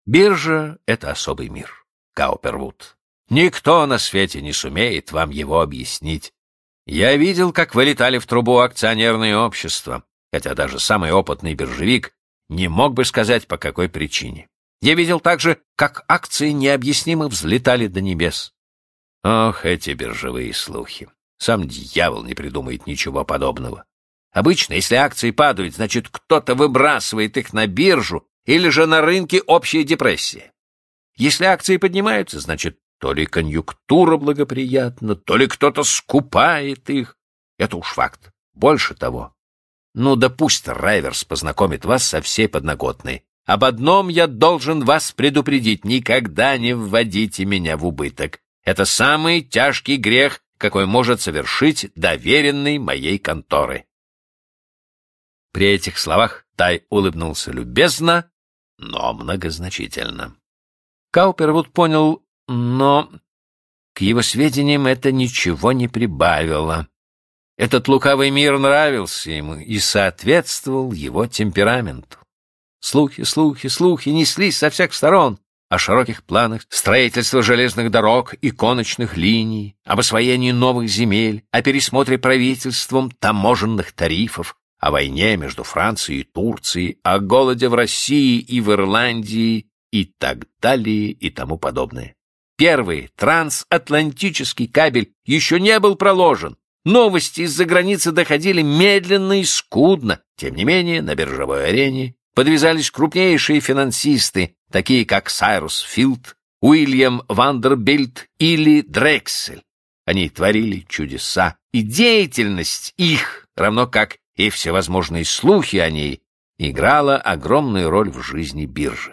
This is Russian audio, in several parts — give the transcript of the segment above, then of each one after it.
Биржа — это особый мир, Каупервуд. Никто на свете не сумеет вам его объяснить. Я видел, как вылетали в трубу акционерные общества, хотя даже самый опытный биржевик не мог бы сказать, по какой причине. Я видел также, как акции необъяснимо взлетали до небес. Ох, эти биржевые слухи. Сам дьявол не придумает ничего подобного. Обычно, если акции падают, значит, кто-то выбрасывает их на биржу или же на рынке общая депрессия. Если акции поднимаются, значит, то ли конъюнктура благоприятна, то ли кто-то скупает их. Это уж факт. Больше того. Ну да пусть Райверс познакомит вас со всей подноготной. Об одном я должен вас предупредить: никогда не вводите меня в убыток. Это самый тяжкий грех, какой может совершить доверенный моей конторы. При этих словах Тай улыбнулся любезно, но многозначительно. Каупервуд понял, но к его сведениям это ничего не прибавило. Этот лукавый мир нравился ему и соответствовал его темпераменту. Слухи неслись со всех сторон о широких планах строительства железных дорог и конечных линий, об освоении новых земель, о пересмотре правительством таможенных тарифов, о войне между Францией и Турцией, о голоде в России и в Ирландии и так далее и тому подобное. Первый трансатлантический кабель еще не был проложен. Новости из-за границы доходили медленно и скудно. Тем не менее, на биржевой арене подвязались крупнейшие финансисты, такие как Сайрус Филд, Уильям Вандербильт или Дрексель. Они творили чудеса, и деятельность их, равно как и всевозможные слухи о ней, играла огромную роль в жизни биржи.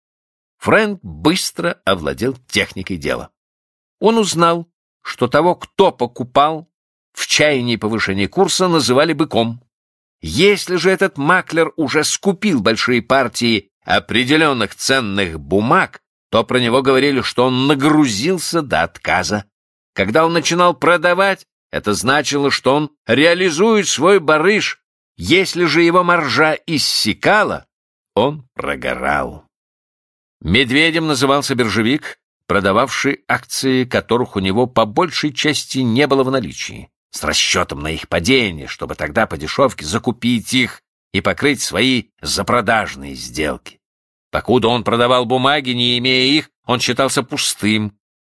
Фрэнк быстро овладел техникой дела. Он узнал, что того, кто покупал, в чаянии повышения курса называли быком. Если же этот маклер уже скупил большие партии определенных ценных бумаг, то про него говорили, что он нагрузился до отказа. Когда он начинал продавать, это значило, что он реализует свой барыш. Если же его маржа иссякала, он прогорал. Медведем назывался биржевик, продававший акции, которых у него по большей части не было в наличии, с расчетом на их падение, чтобы тогда по дешевке закупить их и покрыть свои запродажные сделки. Покуда он продавал бумаги, не имея их, он считался пустым.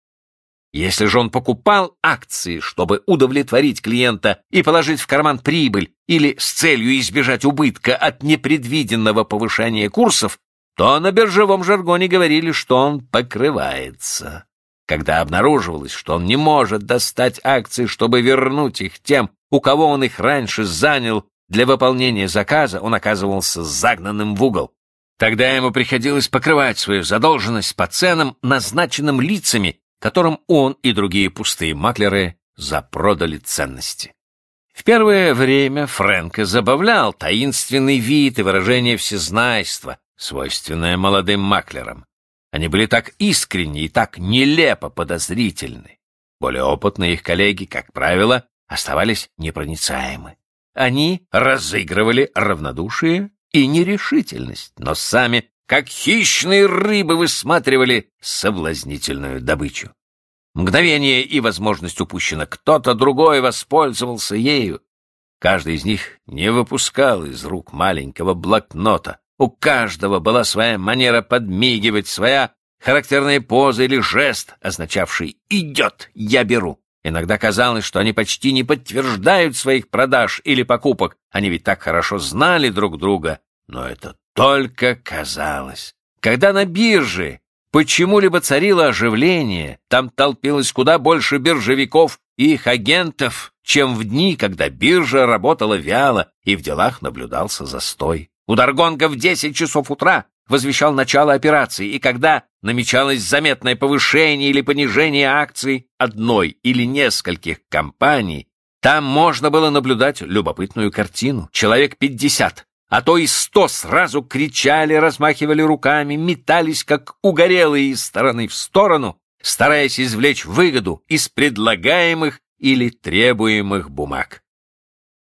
Если же он покупал акции, чтобы удовлетворить клиента и положить в карман прибыль или с целью избежать убытка от непредвиденного повышения курсов, то на биржевом жаргоне говорили, что он покрывается. Когда обнаруживалось, что он не может достать акции, чтобы вернуть их тем, у кого он их раньше занял для выполнения заказа, он оказывался загнанным в угол. Тогда ему приходилось покрывать свою задолженность по ценам, назначенным лицами, которым он и другие пустые маклеры запродали ценности. В первое время Фрэнка забавлял таинственный вид и выражение всезнайства, свойственное молодым маклерам. Они были так искренни и так нелепо подозрительны. Более опытные их коллеги, как правило, оставались непроницаемы. Они разыгрывали равнодушие и нерешительность, но сами, как хищные рыбы, высматривали соблазнительную добычу. Мгновение и возможность упущена, кто-то другой воспользовался ею. Каждый из них не выпускал из рук маленького блокнота. У каждого была своя манера подмигивать, своя характерная поза или жест, означавший «идет, я беру». Иногда казалось, что они почти не подтверждают своих продаж или покупок. Они ведь так хорошо знали друг друга. Но это только казалось. Когда на бирже почему-либо царило оживление, там толпилось куда больше биржевиков и их агентов, чем в дни, когда биржа работала вяло и в делах наблюдался застой. Удар гонга в 10 часов утра возвещал начало операции, и когда намечалось заметное повышение или понижение акций одной или нескольких компаний, там можно было наблюдать любопытную картину. Человек 50, а то и 100 сразу кричали, размахивали руками, метались, как угорелые из стороны в сторону, стараясь извлечь выгоду из предлагаемых или требуемых бумаг.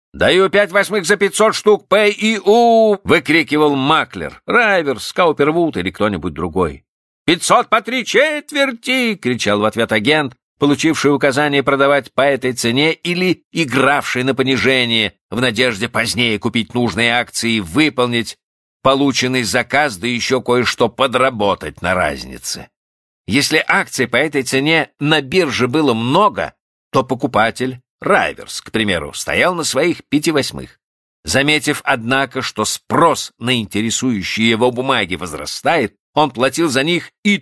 «Даю 5/8 за 500 штук П и У!» — выкрикивал маклер, Райверс, Каупервуд или кто-нибудь другой. «500 по 3/4!» — кричал в ответ агент, получивший указание продавать по этой цене или игравший на понижение в надежде позднее купить нужные акции и выполнить полученный заказ, да еще кое-что подработать на разнице. Если акций по этой цене на бирже было много, то покупатель, Райверс, к примеру, стоял на своих 5/8. Заметив, однако, что спрос на интересующие его бумаги возрастает, он платил за них и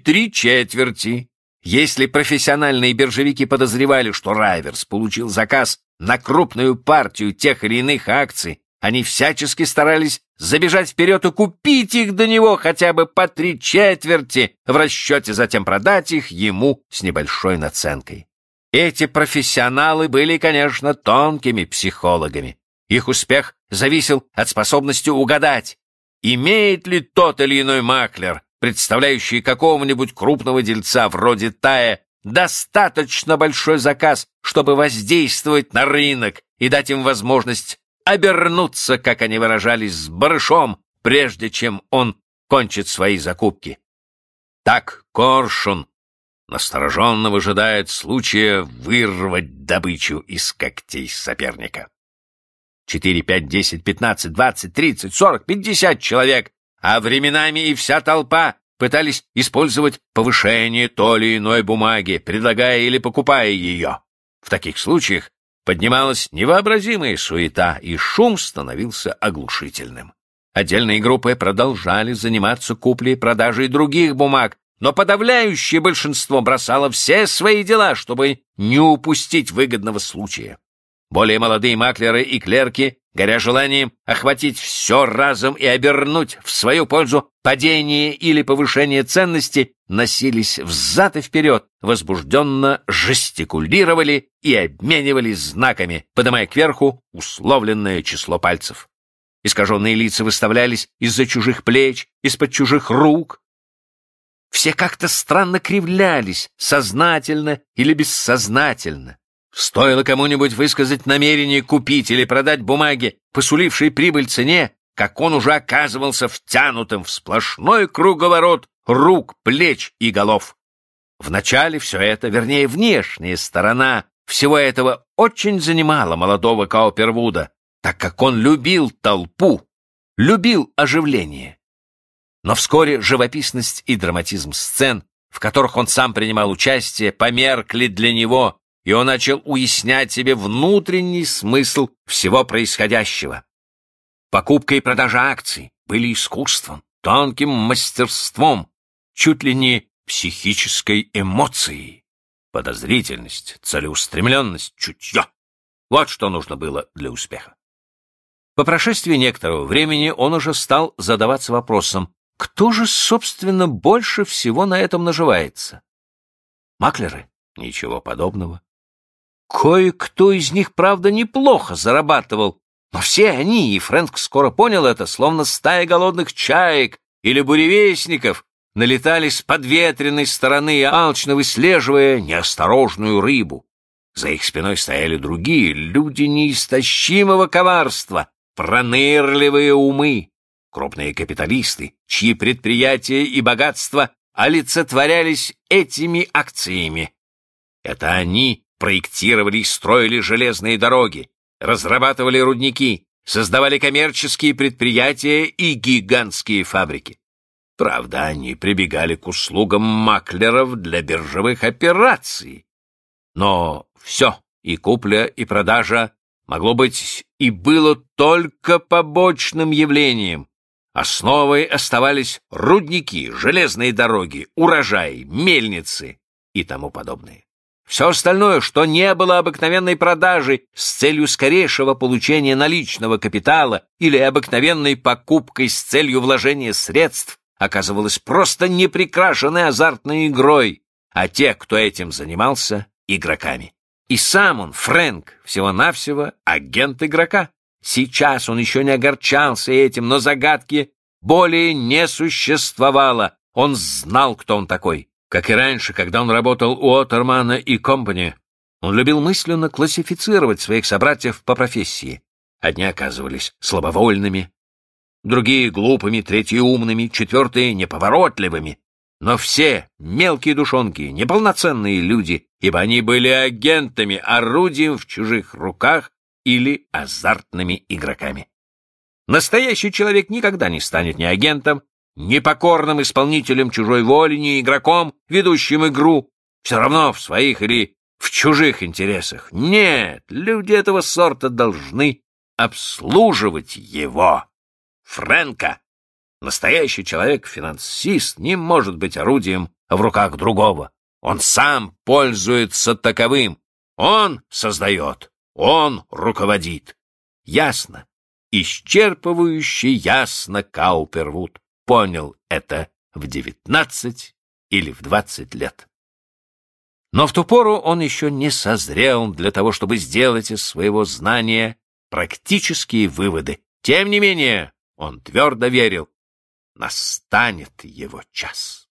3/4. Если профессиональные биржевики подозревали, что Райверс получил заказ на крупную партию тех или иных акций, они всячески старались забежать вперед и купить их до него хотя бы по 3/4 в расчете затем продать их ему с небольшой наценкой. Эти профессионалы были, конечно, тонкими психологами. Их успех зависел от способности угадать, имеет ли тот или иной маклер, представляющий какого-нибудь крупного дельца вроде Тая, достаточно большой заказ, чтобы воздействовать на рынок и дать им возможность обернуться, как они выражались, с барышом, прежде чем он кончит свои закупки. Так Коршун настороженно выжидает случая вырвать добычу из когтей соперника. 4, 5, 10, 15, 20, 30, 40, 50 человек, а временами и вся толпа пытались использовать повышение той или иной бумаги, предлагая или покупая ее. В таких случаях поднималась невообразимая суета, и шум становился оглушительным. Отдельные группы продолжали заниматься куплей и продажей других бумаг, но подавляющее большинство бросало все свои дела, чтобы не упустить выгодного случая. Более молодые маклеры и клерки, горя желанием охватить все разом и обернуть в свою пользу падение или повышение ценности, носились взад и вперед, возбужденно жестикулировали и обменивались знаками, поднимая кверху условленное число пальцев. Искаженные лица выставлялись из-за чужих плеч, из-под чужих рук. Все как-то странно кривлялись, сознательно или бессознательно. Стоило кому-нибудь высказать намерение купить или продать бумаги, посулившие прибыль цене, как он уже оказывался втянутым в сплошной круговорот рук, плеч и голов. Вначале все это, вернее, внешняя сторона всего этого очень занимала молодого Каупервуда, так как он любил толпу, любил оживление. Но вскоре живописность и драматизм сцен, в которых он сам принимал участие, померкли для него, и он начал уяснять себе внутренний смысл всего происходящего. Покупка и продажа акций были искусством, тонким мастерством, чуть ли не психической эмоцией. Подозрительность, целеустремленность, чутье — вот что нужно было для успеха. По прошествии некоторого времени он уже стал задаваться вопросом, кто же, собственно, больше всего на этом наживается? Маклеры? Ничего подобного. Кое-кто из них, правда, неплохо зарабатывал, но все они, и Фрэнк скоро понял это, словно стая голодных чаек или буревестников, налетали с подветренной стороны, алчно выслеживая неосторожную рыбу. За их спиной стояли другие, люди неистощимого коварства, пронырливые умы, крупные капиталисты, чьи предприятия и богатства олицетворялись этими акциями. Это они проектировали и строили железные дороги, разрабатывали рудники, создавали коммерческие предприятия и гигантские фабрики. Правда, они прибегали к услугам маклеров для биржевых операций. Но все, и купля, и продажа, могло быть и было только побочным явлением. Основой оставались рудники, железные дороги, урожаи, мельницы и тому подобное. Все остальное, что не было обыкновенной продажей с целью скорейшего получения наличного капитала или обыкновенной покупкой с целью вложения средств, оказывалось просто неприкрашенной азартной игрой, а те, кто этим занимался, игроками. И сам он, Фрэнк, всего-навсего агент игрока. Сейчас он еще не огорчался этим, но загадки более не существовало. Он знал, кто он такой. Как и раньше, когда он работал у Отермана и Компани, он любил мысленно классифицировать своих собратьев по профессии. Одни оказывались слабовольными, другие — глупыми, третьи — умными, четвертые — неповоротливыми. Но все мелкие душонки, неполноценные люди, ибо они были агентами, орудием в чужих руках или азартными игроками. Настоящий человек никогда не станет ни агентом, ни покорным исполнителем чужой воли, ни игроком, ведущим игру, все равно в своих или в чужих интересах. Нет, люди этого сорта должны обслуживать его, Фрэнка. Настоящий человек-финансист не может быть орудием в руках другого. Он сам пользуется таковым. Он создает, он руководит. Ясно, исчерпывающе ясно Каупервуд понял это в 19 или в 20 лет. Но в ту пору он еще не созрел для того, чтобы сделать из своего знания практические выводы. Тем не менее, он твердо верил, настанет его час.